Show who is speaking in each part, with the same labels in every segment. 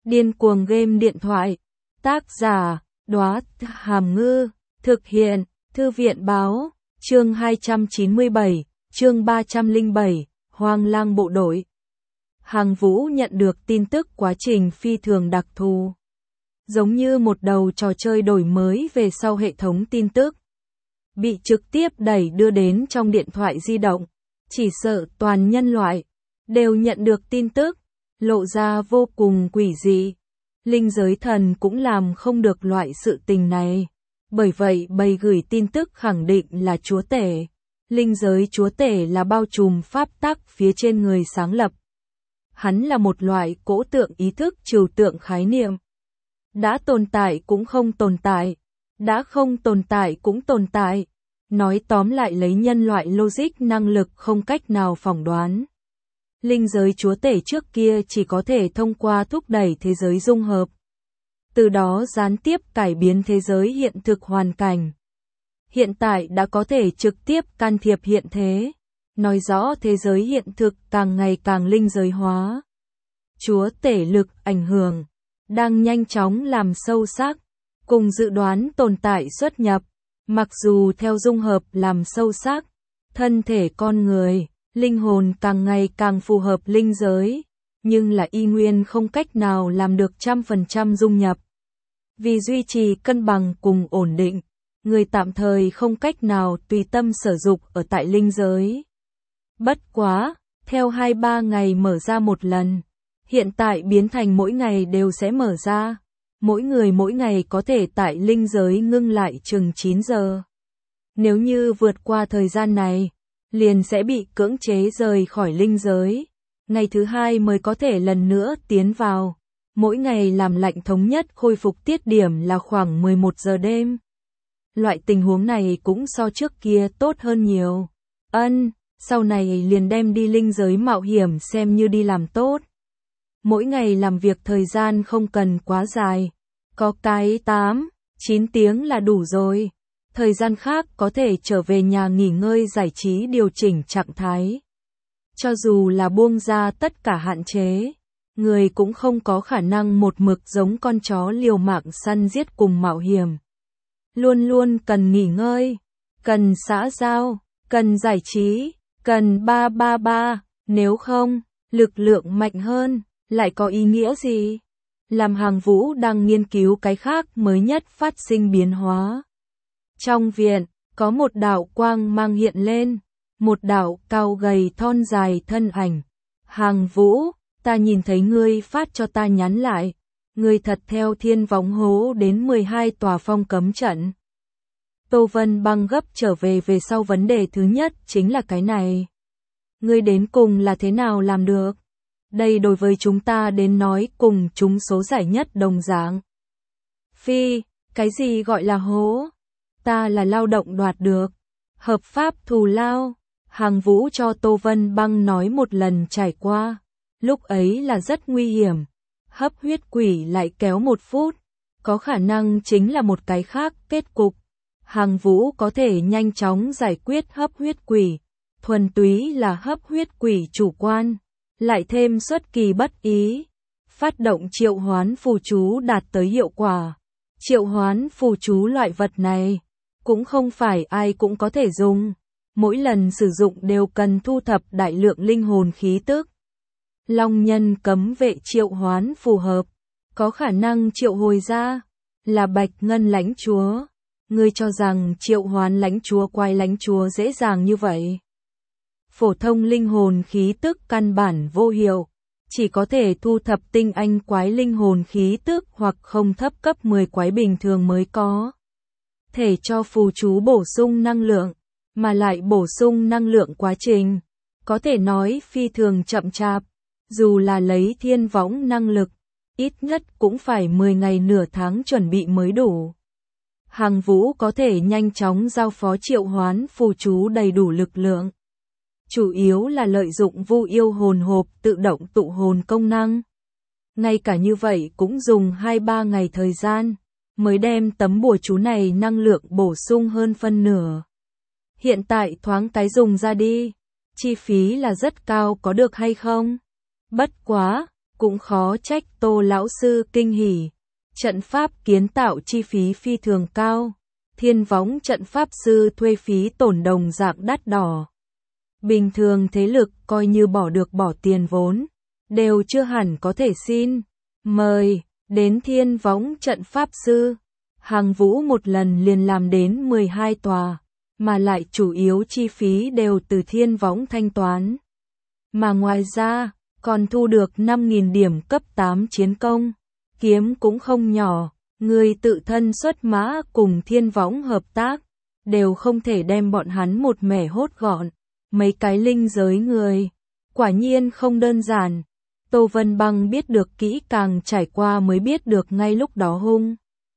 Speaker 1: Điên cuồng game điện thoại. Tác giả, Đóa Hàm Ngư. Thực hiện, Thư viện báo. Chương 297, chương 307, Hoang lang bộ đội. Hằng Vũ nhận được tin tức quá trình phi thường đặc thù. Giống như một đầu trò chơi đổi mới về sau hệ thống tin tức. Bị trực tiếp đẩy đưa đến trong điện thoại di động. Chỉ sợ toàn nhân loại đều nhận được tin tức, lộ ra vô cùng quỷ dị. Linh giới thần cũng làm không được loại sự tình này. Bởi vậy bầy gửi tin tức khẳng định là chúa tể. Linh giới chúa tể là bao trùm pháp tắc phía trên người sáng lập. Hắn là một loại cỗ tượng ý thức trừu tượng khái niệm. Đã tồn tại cũng không tồn tại. Đã không tồn tại cũng tồn tại. Nói tóm lại lấy nhân loại logic năng lực không cách nào phỏng đoán. Linh giới chúa tể trước kia chỉ có thể thông qua thúc đẩy thế giới dung hợp. Từ đó gián tiếp cải biến thế giới hiện thực hoàn cảnh. Hiện tại đã có thể trực tiếp can thiệp hiện thế. Nói rõ thế giới hiện thực càng ngày càng linh giới hóa. Chúa tể lực ảnh hưởng đang nhanh chóng làm sâu sắc, cùng dự đoán tồn tại xuất nhập. Mặc dù theo dung hợp làm sâu sắc, thân thể con người, linh hồn càng ngày càng phù hợp linh giới, nhưng là y nguyên không cách nào làm được 100% dung nhập. Vì duy trì cân bằng cùng ổn định, người tạm thời không cách nào tùy tâm sở dục ở tại linh giới. Bất quá, theo 2-3 ngày mở ra một lần, hiện tại biến thành mỗi ngày đều sẽ mở ra. Mỗi người mỗi ngày có thể tại linh giới ngưng lại chừng 9 giờ. Nếu như vượt qua thời gian này, liền sẽ bị cưỡng chế rời khỏi linh giới. Ngày thứ 2 mới có thể lần nữa tiến vào. Mỗi ngày làm lạnh thống nhất khôi phục tiết điểm là khoảng 11 giờ đêm. Loại tình huống này cũng so trước kia tốt hơn nhiều. Sau này liền đem đi linh giới mạo hiểm xem như đi làm tốt. Mỗi ngày làm việc thời gian không cần quá dài. Có cái 8-9 tiếng là đủ rồi. Thời gian khác có thể trở về nhà nghỉ ngơi giải trí điều chỉnh trạng thái. Cho dù là buông ra tất cả hạn chế, người cũng không có khả năng một mực giống con chó liều mạng săn giết cùng mạo hiểm. Luôn luôn cần nghỉ ngơi, cần xã giao, cần giải trí, cần 333, nếu không, lực lượng mạnh hơn, lại có ý nghĩa gì? Làm Hằng Vũ đang nghiên cứu cái khác mới nhất phát sinh biến hóa. Trong viện, có một đạo quang mang hiện lên, một đạo cao gầy thon dài thân ảnh. Hằng Vũ, ta nhìn thấy ngươi phát cho ta nhắn lại, ngươi thật theo thiên võng hố đến 12 tòa phong cấm trận. Tô Vân Băng gấp trở về sau vấn đề thứ nhất chính là cái này. Ngươi đến cùng là thế nào làm được? Đây đối với chúng ta đến nói cùng chúng số giải nhất đồng dạng. Phi, cái gì gọi là hố? Ta là lao động đoạt được. Hợp pháp thù lao. Hằng Vũ cho Tô Vân Băng nói một lần trải qua. Lúc ấy là rất nguy hiểm. Hấp huyết quỷ lại kéo 1 phút. Có khả năng chính là một cái khác kết cục. Hằng Vũ có thể nhanh chóng giải quyết hấp huyết quỷ. Thuần túy là hấp huyết quỷ chủ quan. Lại thêm xuất kỳ bất ý, phát động triệu hoán phù chú đạt tới hiệu quả. Triệu hoán phù chú loại vật này, cũng không phải ai cũng có thể dùng. Mỗi lần sử dụng đều cần thu thập đại lượng linh hồn khí tức. Long nhân cấm vệ triệu hoán phù hợp, có khả năng triệu hồi ra, là Bạch Ngân lãnh chúa. Ngươi cho rằng triệu hoán lãnh chúa quái lãnh chúa dễ dàng như vậy? Phổ thông linh hồn khí tức căn bản vô hiệu, chỉ có thể thu thập tinh anh quái linh hồn khí tức hoặc không thấp cấp 10 quái bình thường mới có. Thể cho phù chú bổ sung năng lượng, mà lại bổ sung năng lượng quá trình, có thể nói phi thường chậm chạp, dù là lấy thiên võng năng lực, ít nhất cũng phải 10 ngày nửa tháng chuẩn bị mới đủ. Hằng Vũ có thể nhanh chóng giao phó triệu hoán phù chú đầy đủ lực lượng. Chủ yếu là lợi dụng vu yêu hồn hộp tự động tụ hồn công năng. Ngay cả như vậy cũng dùng 2-3 ngày thời gian, mới đem tấm bùa chú này năng lượng bổ sung hơn phân nửa. Hiện tại thoáng cái dùng ra đi, chi phí là rất cao có được hay không? Bất quá, Cũng khó trách Tô lão sư kinh hỉ. Trận pháp kiến tạo chi phí phi thường cao. Thiên võng trận pháp sư thuê phí tổn đồng dạng đắt đỏ. Bình thường thế lực coi như bỏ được bỏ tiền vốn, đều chưa hẳn có thể xin mời đến thiên võng trận pháp sư. Hàng Vũ một lần liền làm đến 12 tòa, mà lại chủ yếu chi phí đều từ thiên võng thanh toán. Mà ngoài ra, còn thu được 5.000 điểm cấp 8 chiến công, kiếm cũng không nhỏ, người tự thân xuất mã cùng thiên võng hợp tác, đều không thể đem bọn hắn một mẻ hốt gọn. Mấy cái linh giới người, quả nhiên không đơn giản. Tô Vân Băng biết được kỹ càng trải qua mới biết được ngay lúc đó hung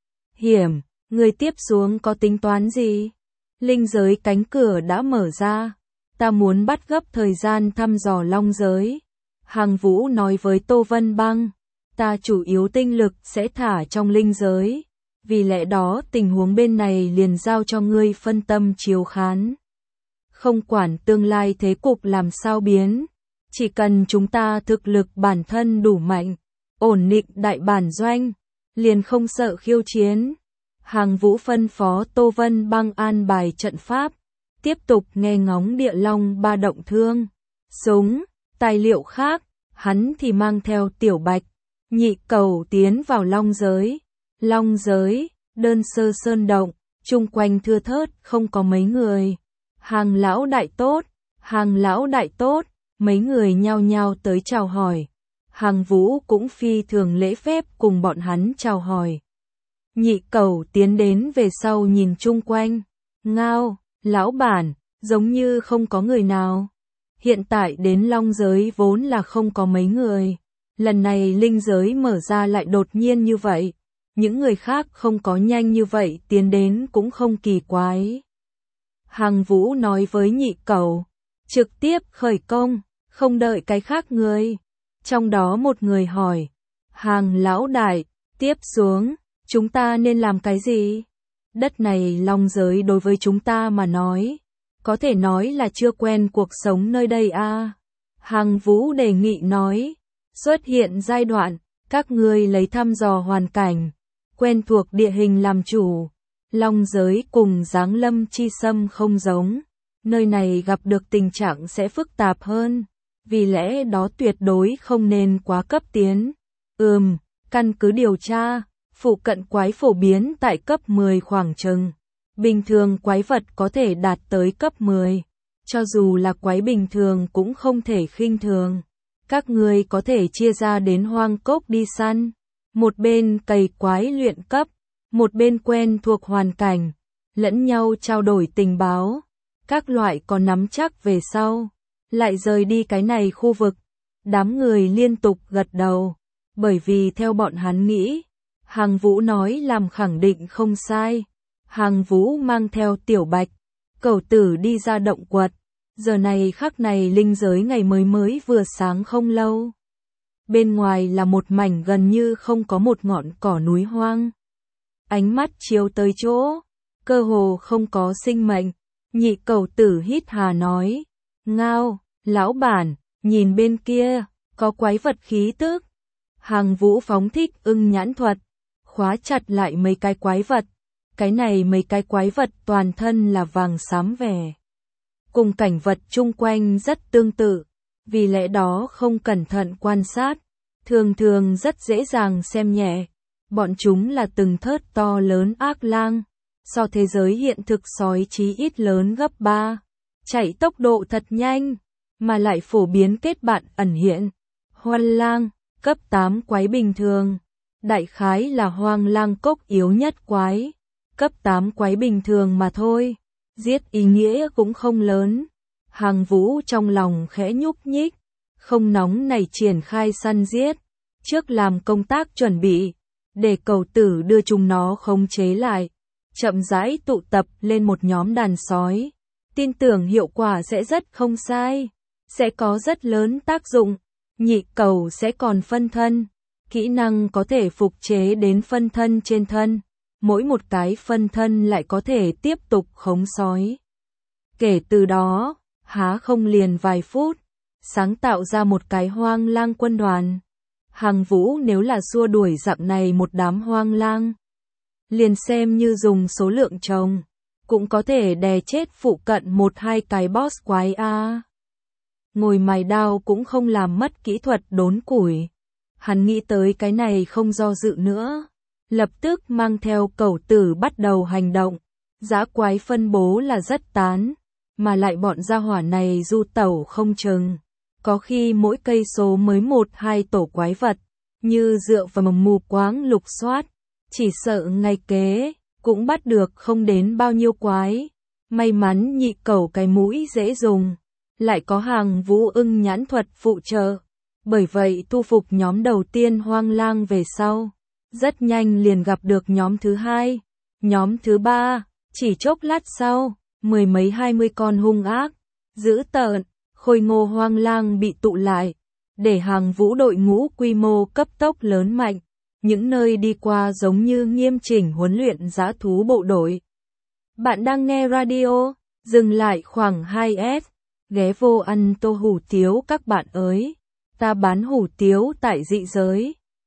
Speaker 1: hiểm. Người tiếp xuống có tính toán gì? Linh giới cánh cửa đã mở ra. Ta muốn bắt gấp thời gian thăm dò long giới. Hàng Vũ nói với Tô Vân Băng. Ta chủ yếu tinh lực sẽ thả trong linh giới. Vì lẽ đó tình huống bên này liền giao cho ngươi phân tâm chiếu khán. Không quản tương lai thế cục làm sao biến. Chỉ cần chúng ta thực lực bản thân đủ mạnh, ổn định đại bản doanh, liền không sợ khiêu chiến. Hàng Vũ phân phó Tô Vân Băng an bài trận pháp, tiếp tục nghe ngóng địa long ba động thương, súng, tài liệu khác, hắn thì mang theo Tiểu Bạch, Nhị Cầu tiến vào long giới. Long giới, đơn sơ sơn động, chung quanh thưa thớt không có mấy người. Hàng lão đại tốt, Hàng lão đại tốt. Mấy người nhao nhao tới chào hỏi. Hàng Vũ cũng phi thường lễ phép cùng bọn hắn chào hỏi. Nhị Cầu tiến đến về sau nhìn chung quanh. Ngao, lão bản, giống như không có người nào. Hiện tại đến long giới vốn là không có mấy người. Lần này linh giới mở ra lại đột nhiên như vậy. Những người khác không có nhanh như vậy tiến đến cũng không kỳ quái. Hàng Vũ nói với Nhị Cầu. Trực tiếp khởi công. Không đợi cái khác người. Trong đó một người hỏi. Hàng lão đại, tiếp xuống, chúng ta nên làm cái gì? Đất này long giới đối với chúng ta mà nói. Có thể nói là chưa quen cuộc sống nơi đây a. Hàng Vũ đề nghị nói. Xuất hiện giai đoạn, các ngươi lấy thăm dò hoàn cảnh. Quen thuộc địa hình làm chủ. Long giới cùng Giáng Lâm Chi Sâm không giống. Nơi này gặp được tình trạng sẽ phức tạp hơn. Vì lẽ đó tuyệt đối không nên quá cấp tiến. Căn cứ điều tra, phụ cận quái phổ biến tại cấp 10 khoảng chừng. Bình thường quái vật có thể đạt tới cấp 10. Cho dù là quái bình thường cũng không thể khinh thường. Các ngươi có thể chia ra đến hoang cốc đi săn. Một bên cày quái luyện cấp, một bên quen thuộc hoàn cảnh, lẫn nhau trao đổi tình báo. Các loại có nắm chắc về sau. Lại rời đi cái này khu vực. Đám người liên tục gật đầu. Bởi vì theo bọn hắn nghĩ, Hàng Vũ nói làm khẳng định không sai. Hàng Vũ mang theo Tiểu Bạch, Cẩu Tử đi ra động quật. Giờ này khắc này linh giới ngày mới vừa sáng không lâu. Bên ngoài là một mảnh gần như không có một ngọn cỏ núi hoang. Ánh mắt chiếu tới chỗ, cơ hồ không có sinh mệnh. Nhị Cẩu Tử hít hà nói. Ngao, lão bản, nhìn bên kia, có quái vật khí tức. Hàng Vũ phóng thích nhãn thuật, khóa chặt lại mấy cái quái vật. Cái này mấy cái quái vật toàn thân là vàng xám vẻ. Cùng cảnh vật chung quanh rất tương tự, vì lẽ đó không cẩn thận quan sát, thường thường rất dễ dàng xem nhẹ. Bọn chúng là từng thớt to lớn ác lang, so thế giới hiện thực sói chí ít lớn gấp 3. Chạy tốc độ thật nhanh, mà lại phổ biến kết bạn ẩn hiện. Hoang lang, cấp 8 quái bình thường. Đại khái là hoang lang cốc yếu nhất quái. Cấp 8 quái bình thường mà thôi. Giết ý nghĩa cũng không lớn. Hàng Vũ trong lòng khẽ nhúc nhích. Không nóng này triển khai săn giết. Trước làm công tác chuẩn bị. Để Cẩu Tử đưa chúng nó khống chế lại. Chậm rãi tụ tập lên một nhóm đàn sói. Tin tưởng hiệu quả sẽ rất không sai. Sẽ có rất lớn tác dụng. Nhị Cầu sẽ còn phân thân. Kỹ năng có thể phục chế đến phân thân trên thân. Mỗi một cái phân thân lại có thể tiếp tục khống sói. Kể từ đó, há không liền vài phút, sáng tạo ra một cái hoang lang quân đoàn. Hàng Vũ nếu là xua đuổi dạng này một đám hoang lang, liền xem như dùng số lượng chồng, cũng có thể đè chết phụ cận 1-2 cái boss quái a. Ngồi mài đao cũng không làm mất kỹ thuật đốn củi. Hắn nghĩ tới cái này không do dự nữa, lập tức mang theo cẩu tử bắt đầu hành động. Dã quái phân bố là rất tán, mà lại bọn gia hỏa này du tẩu không chừng. Có khi mỗi cây số mới 1-2 tổ quái vật, như dựa vào mù quáng lục soát, chỉ sợ ngày kế, cũng bắt được không đến bao nhiêu quái. May mắn nhị cẩu cái mũi dễ dùng, lại có Hàng Vũ ưng nhãn thuật phụ trợ. Bởi vậy thu phục nhóm đầu tiên hoang lang về sau, rất nhanh liền gặp được nhóm thứ hai, nhóm thứ ba, chỉ chốc lát sau, 10 mấy 20 con hung ác, dữ tợn, khôi ngô hoang lang bị tụ lại, để Hàng Vũ đội ngũ quy mô cấp tốc lớn mạnh, những nơi đi qua giống như nghiêm chỉnh huấn luyện dã thú bộ đội. Bạn đang nghe radio, dừng lại khoảng 2S, ghé vô ăn tô hủ tiếu các bạn ơi, ta bán hủ tiếu tại dị giới.